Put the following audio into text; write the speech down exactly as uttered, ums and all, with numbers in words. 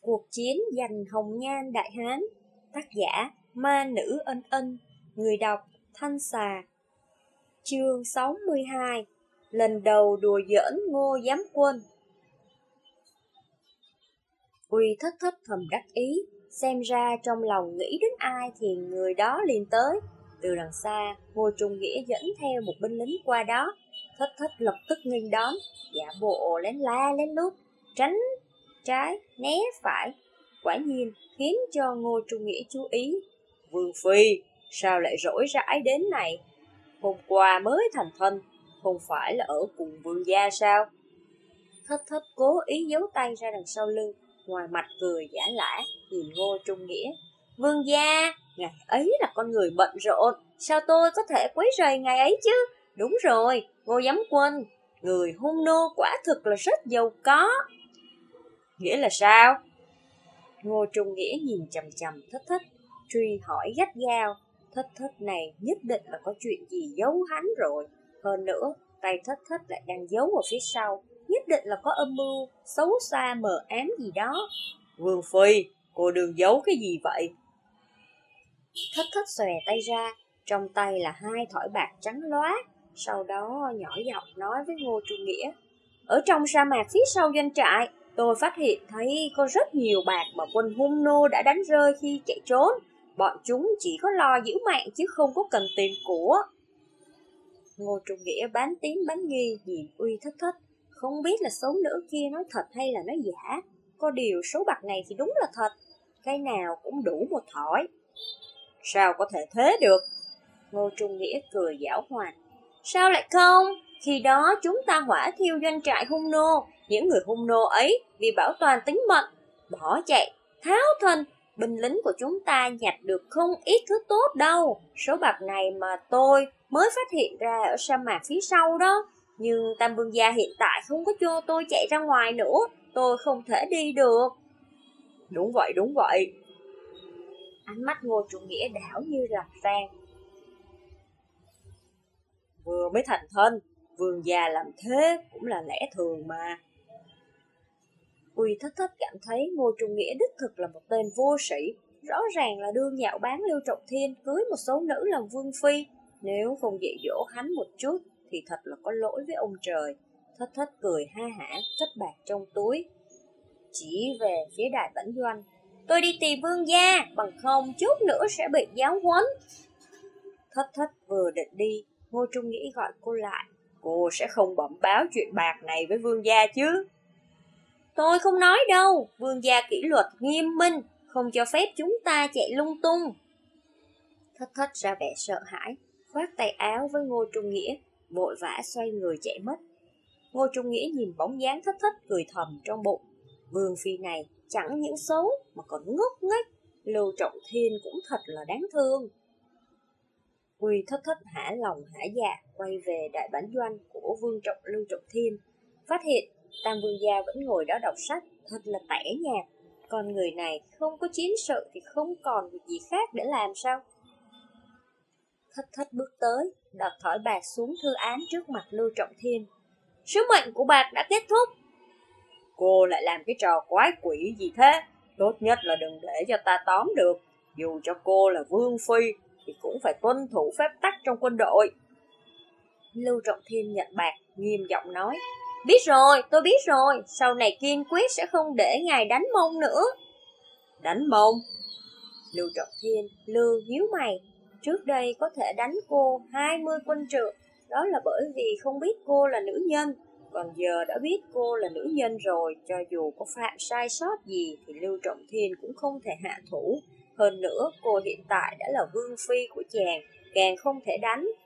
Cuộc chiến giành hồng nhan Đại Hán. Tác giả Ma Nữ Ân Ân. Người đọc Thanh Xà. Chương sáu mươi hai. Lần đầu đùa giỡn Ngô Giám Quân. Uy Thất Thất thầm đắc ý, xem ra trong lòng nghĩ đến ai thì người đó liền tới. Từ đằng xa, Ngô Trung Nghĩa dẫn theo một binh lính qua đó. Thất Thất lập tức nghênh đón, giả bộ lén la lén lút, tránh trái, né phải. Quả nhiên khiến cho Ngô Trung Nghĩa chú ý. Vương Phi, sao lại rỗi rãi đến này? Hôm qua mới thành thân, không phải là ở cùng vương gia sao? Thất Thất cố ý giấu tay ra đằng sau lưng, ngoài mặt cười giả lả, nhìn Ngô Trung Nghĩa. Vương gia, ngày ấy là con người bận rộn, sao tôi có thể quấy rầy ngày ấy chứ? Đúng rồi, Ngô Giám Quân, người hung nô quả thực là rất giàu có. Nghĩa là sao? Ngô Trung Nghĩa nhìn chằm chằm Thất Thất, truy hỏi gắt gao. Thất Thất này nhất định là có chuyện gì giấu hắn rồi. Hơn nữa, tay Thất Thất lại đang giấu ở phía sau, nhất định là có âm mưu xấu xa mờ ám gì đó. Vương Phi, cô đừng giấu cái gì vậy? Thất Thất xòe tay ra, trong tay là hai thỏi bạc trắng lóa. Sau đó nhỏ giọng nói với Ngô Trung Nghĩa. Ở trong sa mạc phía sau doanh trại, tôi phát hiện thấy có rất nhiều bạc mà quân hung nô đã đánh rơi khi chạy trốn. Bọn chúng chỉ có lo giữ mạng chứ không có cần tiền của. Ngô Trung Nghĩa bán tín bán nghi nhìn Uy Thất Thất, không biết là xấu nữ kia nói thật hay là nói giả. Có điều số bạc này thì đúng là thật, cái nào cũng đủ một thỏi. Sao có thể thế được? Ngô Trung Nghĩa cười giảo hoạt. Sao lại không? Khi đó chúng ta hỏa thiêu doanh trại hung nô, những người hung nô ấy vì bảo toàn tính mệnh, bỏ chạy, tháo thân, binh lính của chúng ta nhặt được không ít thứ tốt đâu. Số bạc này mà tôi mới phát hiện ra ở sa mạc phía sau đó. Nhưng Tam Vương gia hiện tại không có cho tôi chạy ra ngoài nữa, tôi không thể đi được. Đúng vậy, đúng vậy. Ánh mắt Ngô Trung Nghĩa đảo như là rang. Vừa mới thành thân, vương gia làm thế cũng là lẽ thường mà. Uy Thất Thất cảm thấy Ngô Trung Nghĩa đích thực là một tên vô sĩ, rõ ràng là đương dạo bán Lưu Trọng Thiên cưới một số nữ làm vương phi. Nếu không dạy dỗ hắn một chút thì thật là có lỗi với ông trời. Thất Thất cười ha hả, cất bạc trong túi, chỉ về phía Đại Bản Doanh. Tôi đi tìm vương gia, bằng không chút nữa sẽ bị giáo huấn. Thất Thất vừa định đi, Ngô Trung Nghĩa gọi cô lại. Cô sẽ không bẩm báo chuyện bạc này với vương gia chứ? Tôi không nói đâu, vương gia kỷ luật nghiêm minh, không cho phép chúng ta chạy lung tung. Thất Thất ra vẻ sợ hãi, khoác tay áo với Ngô Trung Nghĩa, vội vã xoay người chạy mất. Ngô Trung Nghĩa nhìn bóng dáng Thất Thất cười thầm trong bụng. Vương phi này chẳng những xấu mà còn ngốc nghếch, Lưu Trọng Thiên cũng thật là đáng thương. Uy Thất Thất hả lòng hả dạ quay về Đại Bản Doanh của Vương Trọng Lưu Trọng Thiên, phát hiện Tam Vương gia vẫn ngồi đó đọc sách, thật là tẻ nhạt. Con người này không có chiến sự thì không còn việc gì khác để làm sao? Thất Thất bước tới, đặt thỏi bạc xuống thư án trước mặt Lưu Trọng Thiên. Sứ mệnh của bạc đã kết thúc. Cô lại làm cái trò quái quỷ gì thế? Tốt nhất là đừng để cho ta tóm được. Dù cho cô là vương phi thì cũng phải tuân thủ phép tắc trong quân đội. Lưu Trọng Thiên nhận bạc, nghiêm giọng nói. Biết rồi, tôi biết rồi, sau này kiên quyết sẽ không để ngài đánh mông nữa. Đánh mông? Lưu Trọng Thiên lư nhíu mày. Trước đây có thể đánh cô hai mươi quân trượng, đó là bởi vì không biết cô là nữ nhân. Còn giờ đã biết cô là nữ nhân rồi, cho dù có phạm sai sót gì thì Lưu Trọng Thiên cũng không thể hạ thủ. Hơn nữa, cô hiện tại đã là vương phi của chàng, càng không thể đánh.